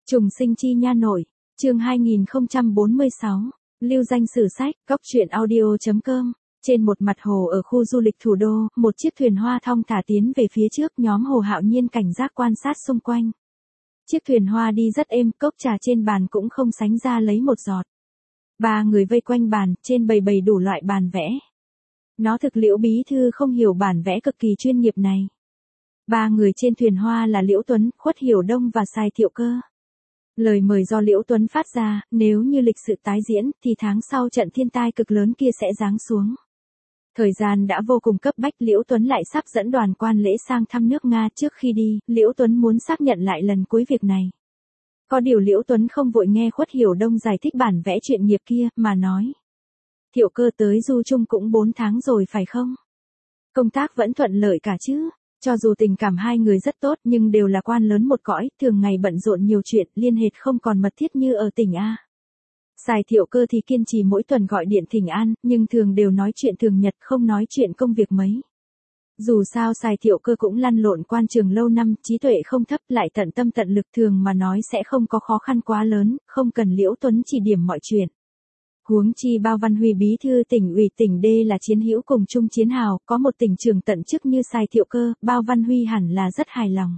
Trùng sinh chi nha nội, chương 2046, lưu danh sử sách, góc truyện audio.com. Trên một mặt hồ ở khu du lịch thủ đô, một chiếc thuyền hoa thong thả tiến về phía trước, nhóm Hồ Hạo Nhiên cảnh giác quan sát xung quanh. Chiếc thuyền hoa đi rất êm, cốc trà trên bàn cũng không sánh ra lấy một giọt. Ba người vây quanh bàn, trên bày đủ loại bàn vẽ. Nó thực Liễu bí thư không hiểu bản vẽ cực kỳ chuyên nghiệp này. Ba người trên thuyền hoa là Liễu Tuấn, Khuất Hiểu Đông và Sài Thiệu Cơ. Lời mời do Liễu Tuấn phát ra, nếu như lịch sự tái diễn, thì tháng sau trận thiên tai cực lớn kia sẽ giáng xuống. Thời gian đã vô cùng cấp bách, Liễu Tuấn lại sắp dẫn đoàn quan lễ sang thăm nước Nga. Trước khi đi, Liễu Tuấn muốn xác nhận lại lần cuối việc này. Có điều Liễu Tuấn không vội nghe Khuất Hiểu Đông giải thích bản vẽ chuyện nghiệp kia, mà nói. Thiệu Cơ tới du chung cũng 4 tháng rồi phải không? Công tác vẫn thuận lợi cả chứ? Cho dù tình cảm hai người rất tốt nhưng đều là quan lớn một cõi, thường ngày bận rộn nhiều chuyện, liên hệ không còn mật thiết như ở tỉnh A. Sài Thiệu Cơ thì kiên trì mỗi tuần gọi điện thỉnh an, nhưng thường đều nói chuyện thường nhật, không nói chuyện công việc mấy. Dù sao Sài Thiệu Cơ cũng lăn lộn quan trường lâu năm, trí tuệ không thấp, lại tận tâm tận lực, thường mà nói sẽ không có khó khăn quá lớn, không cần Liễu Tuấn chỉ điểm mọi chuyện. Huống chi Bao Văn Huy bí thư tỉnh ủy tỉnh D là chiến hữu cùng chung chiến hào, có một tỉnh trưởng tận chức như Sài Thiệu Cơ, Bao Văn Huy hẳn là rất hài lòng.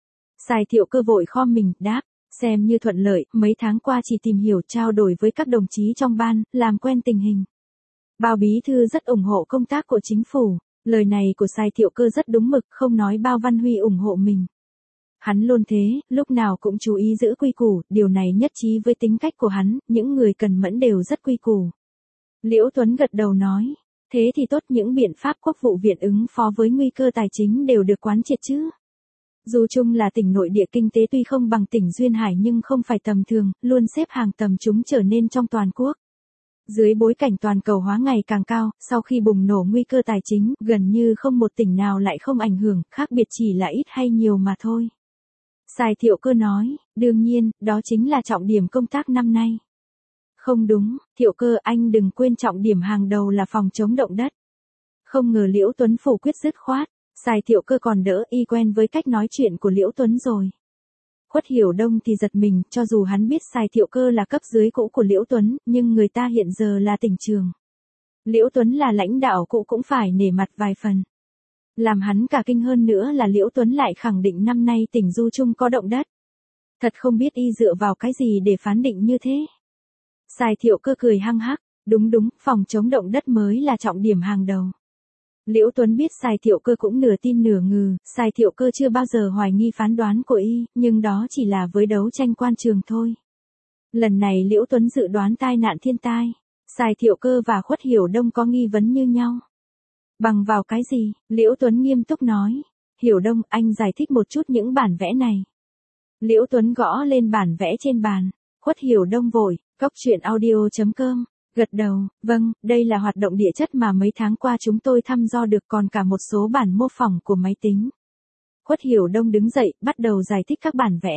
Sài Thiệu Cơ vội khom mình, đáp, xem như thuận lợi, mấy tháng qua chỉ tìm hiểu trao đổi với các đồng chí trong ban, làm quen tình hình. Bao bí thư rất ủng hộ công tác của chính phủ, lời này của Sài Thiệu Cơ rất đúng mực, không nói Bao Văn Huy ủng hộ mình. Hắn luôn thế, lúc nào cũng chú ý giữ quy củ, điều này nhất trí với tính cách của hắn, những người cần mẫn đều rất quy củ. Liễu Tuấn gật đầu nói, thế thì tốt, những biện pháp quốc vụ viện ứng phó với nguy cơ tài chính đều được quán triệt chứ. Dù chung là tỉnh nội địa kinh tế tuy không bằng tỉnh Duyên Hải nhưng không phải tầm thường, luôn xếp hàng tầm chúng trở nên trong toàn quốc. Dưới bối cảnh toàn cầu hóa ngày càng cao, sau khi bùng nổ nguy cơ tài chính, gần như không một tỉnh nào lại không ảnh hưởng, khác biệt chỉ là ít hay nhiều mà thôi. Sài Thiệu Cơ nói, đương nhiên, đó chính là trọng điểm công tác năm nay. Không đúng, Thiệu Cơ, anh đừng quên trọng điểm hàng đầu là phòng chống động đất. Không ngờ Liễu Tuấn phủ quyết dứt khoát, Sài Thiệu Cơ còn đỡ, y quen với cách nói chuyện của Liễu Tuấn rồi. Khuất Hiểu Đông thì giật mình, cho dù hắn biết Sài Thiệu Cơ là cấp dưới cũ của Liễu Tuấn, nhưng người ta hiện giờ là tỉnh trường. Liễu Tuấn là lãnh đạo cũ cũng phải nể mặt vài phần. Làm hắn cả kinh hơn nữa là Liễu Tuấn lại khẳng định năm nay tỉnh Du Trung có động đất. Thật không biết y dựa vào cái gì để phán định như thế. Sài Thiệu Cơ cười hăng hắc, đúng, phòng chống động đất mới là trọng điểm hàng đầu. Liễu Tuấn biết Sài Thiệu Cơ cũng nửa tin nửa ngừ, Sài Thiệu Cơ chưa bao giờ hoài nghi phán đoán của y, nhưng đó chỉ là với đấu tranh quan trường thôi. Lần này Liễu Tuấn dự đoán tai nạn thiên tai, Sài Thiệu Cơ và Khuất Hiểu Đông có nghi vấn như nhau. Bằng vào cái gì? Liễu Tuấn nghiêm túc nói. Hiểu Đông, anh giải thích một chút những bản vẽ này. Liễu Tuấn gõ lên bản vẽ trên bàn. Khuất Hiểu Đông vội, góc truyện audio.com. Gật đầu, vâng, đây là hoạt động địa chất mà mấy tháng qua chúng tôi thăm dò được, còn cả một số bản mô phỏng của máy tính. Khuất Hiểu Đông đứng dậy, bắt đầu giải thích các bản vẽ.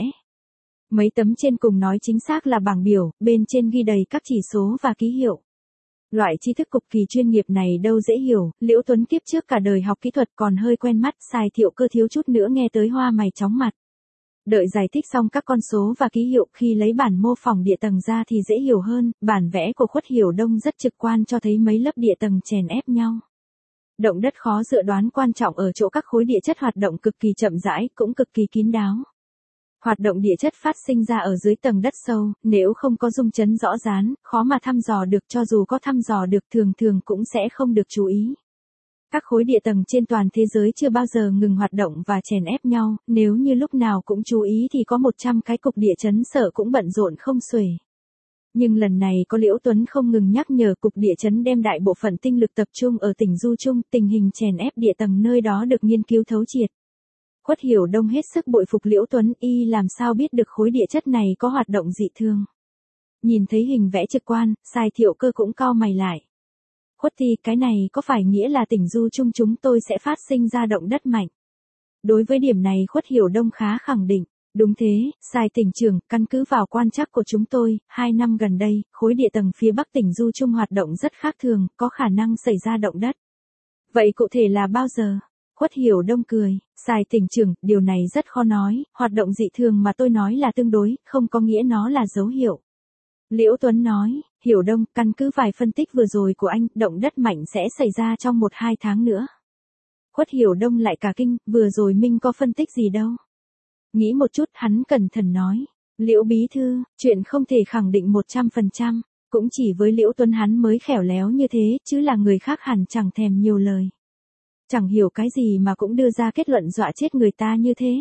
Mấy tấm trên cùng nói chính xác là bảng biểu, bên trên ghi đầy các chỉ số và ký hiệu. Loại tri thức cực kỳ chuyên nghiệp này đâu dễ hiểu, Liễu Tuấn kiếp trước cả đời học kỹ thuật còn hơi quen mắt, Sài Thiệu Cơ thiếu chút nữa nghe tới hoa mày chóng mặt. Đợi giải thích xong các con số và ký hiệu, khi lấy bản mô phỏng địa tầng ra thì dễ hiểu hơn, bản vẽ của Khuất Hiểu Đông rất trực quan cho thấy mấy lớp địa tầng chèn ép nhau. Động đất khó dự đoán quan trọng ở chỗ các khối địa chất hoạt động cực kỳ chậm rãi, cũng cực kỳ kín đáo. Hoạt động địa chất phát sinh ra ở dưới tầng đất sâu, nếu không có rung chấn rõ ràng, khó mà thăm dò được, cho dù có thăm dò được thường cũng sẽ không được chú ý. Các khối địa tầng trên toàn thế giới chưa bao giờ ngừng hoạt động và chèn ép nhau, nếu như lúc nào cũng chú ý thì có 100 cái cục địa chấn sợ cũng bận rộn không xuể. Nhưng lần này có Liễu Tuấn không ngừng nhắc nhở, cục địa chấn đem đại bộ phận tinh lực tập trung ở tỉnh Du Trung, tình hình chèn ép địa tầng nơi đó được nghiên cứu thấu triệt. Khuất Hiểu Đông hết sức bội phục Liễu Tuấn, y làm sao biết được khối địa chất này có hoạt động dị thường. Nhìn thấy hình vẽ trực quan, Sài Thiệu Cơ cũng cau mày lại. Khuất thì cái này có phải nghĩa là tỉnh Du Trung chúng tôi sẽ phát sinh ra động đất mạnh? Đối với điểm này Khuất Hiểu Đông khá khẳng định. Đúng thế, Sài tỉnh trưởng, căn cứ vào quan trắc của chúng tôi, 2 năm gần đây, khối địa tầng phía bắc tỉnh Du Trung hoạt động rất khác thường, có khả năng xảy ra động đất. Vậy cụ thể là bao giờ? Khuất Hiểu Đông cười, Sài tỉnh trưởng, điều này rất khó nói, hoạt động dị thường mà tôi nói là tương đối, không có nghĩa nó là dấu hiệu. Liễu Tuấn nói, Hiểu Đông, căn cứ vài phân tích vừa rồi của anh, động đất mạnh sẽ xảy ra trong 1-2 tháng nữa. Khuất Hiểu Đông lại cả kinh, vừa rồi Minh có phân tích gì đâu. Nghĩ một chút hắn cẩn thận nói, Liễu bí thư, chuyện không thể khẳng định 100%, cũng chỉ với Liễu Tuấn hắn mới khéo léo như thế, chứ là người khác hẳn chẳng thèm nhiều lời. Chẳng hiểu cái gì mà cũng đưa ra kết luận dọa chết người ta như thế.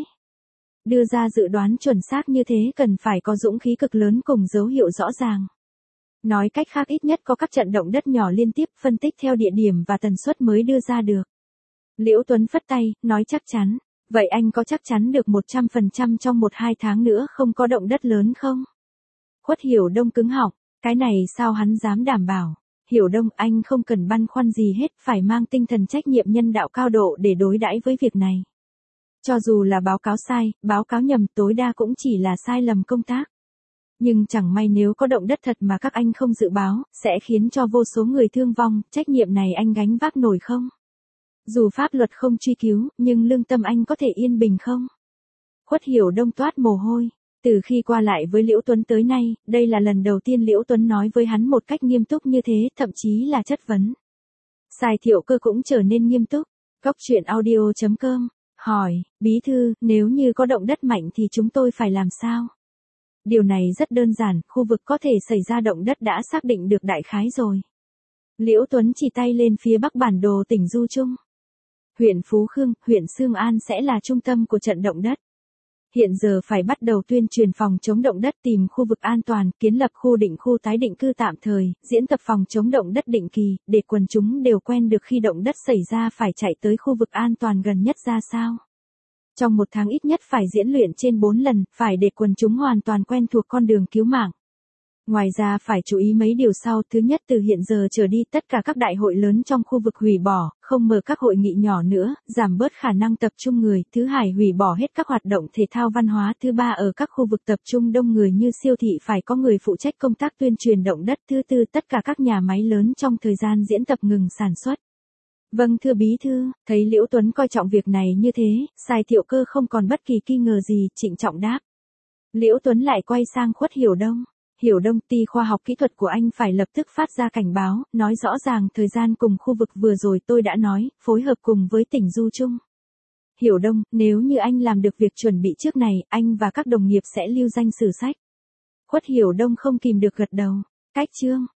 Đưa ra dự đoán chuẩn xác như thế cần phải có dũng khí cực lớn cùng dấu hiệu rõ ràng. Nói cách khác ít nhất có các trận động đất nhỏ liên tiếp phân tích theo địa điểm và tần suất mới đưa ra được. Liễu Tuấn phất tay, nói chắc chắn. Vậy anh có chắc chắn được 100% trong 1-2 tháng nữa không có động đất lớn không? Khuất Hiểu Đông cứng họng, cái này sao hắn dám đảm bảo? Hiểu Đông, anh không cần băn khoăn gì hết, phải mang tinh thần trách nhiệm nhân đạo cao độ để đối đãi với việc này. Cho dù là báo cáo sai, báo cáo nhầm, tối đa cũng chỉ là sai lầm công tác. Nhưng chẳng may nếu có động đất thật mà các anh không dự báo, sẽ khiến cho vô số người thương vong, trách nhiệm này anh gánh vác nổi không? Dù pháp luật không truy cứu, nhưng lương tâm anh có thể yên bình không? Khuất Hiểu Đông toát mồ hôi. Từ khi qua lại với Liễu Tuấn tới nay, đây là lần đầu tiên Liễu Tuấn nói với hắn một cách nghiêm túc như thế, thậm chí là chất vấn. Sài Thiệu Cơ cũng trở nên nghiêm túc. Góc truyện audio.com hỏi, bí thư, nếu như có động đất mạnh thì chúng tôi phải làm sao? Điều này rất đơn giản, khu vực có thể xảy ra động đất đã xác định được đại khái rồi. Liễu Tuấn chỉ tay lên phía bắc bản đồ tỉnh Du Trung. Huyện Phú Khương, huyện Xương An sẽ là trung tâm của trận động đất. Hiện giờ phải bắt đầu tuyên truyền phòng chống động đất, tìm khu vực an toàn, kiến lập khu định khu tái định cư tạm thời, diễn tập phòng chống động đất định kỳ, để quần chúng đều quen được khi động đất xảy ra phải chạy tới khu vực an toàn gần nhất ra sao. Trong 1 tháng ít nhất phải diễn luyện trên 4 lần, phải để quần chúng hoàn toàn quen thuộc con đường cứu mạng. Ngoài ra phải chú ý mấy điều sau. Thứ nhất, từ hiện giờ trở đi tất cả các đại hội lớn trong khu vực hủy bỏ, không mở các hội nghị nhỏ nữa, giảm bớt khả năng tập trung người. Thứ hai, hủy bỏ hết các hoạt động thể thao văn hóa. Thứ ba, ở các khu vực tập trung đông người như siêu thị phải có người phụ trách công tác tuyên truyền động đất. Thứ tư, tất cả các nhà máy lớn trong thời gian diễn tập ngừng sản xuất. Vâng thưa bí thư, thấy Liễu Tuấn coi trọng việc này như thế, Sài Thiệu Cơ không còn bất kỳ nghi ngờ gì, trịnh trọng đáp. Liễu Tuấn lại quay sang Khuất Hiểu Đông. Hiểu Đông, ty khoa học kỹ thuật của anh phải lập tức phát ra cảnh báo, nói rõ ràng thời gian cùng khu vực vừa rồi tôi đã nói, phối hợp cùng với tỉnh Du Trung. Hiểu Đông, nếu như anh làm được việc chuẩn bị trước này, anh và các đồng nghiệp sẽ lưu danh sử sách. Khuất Hiểu Đông không kìm được gật đầu. Cách chương.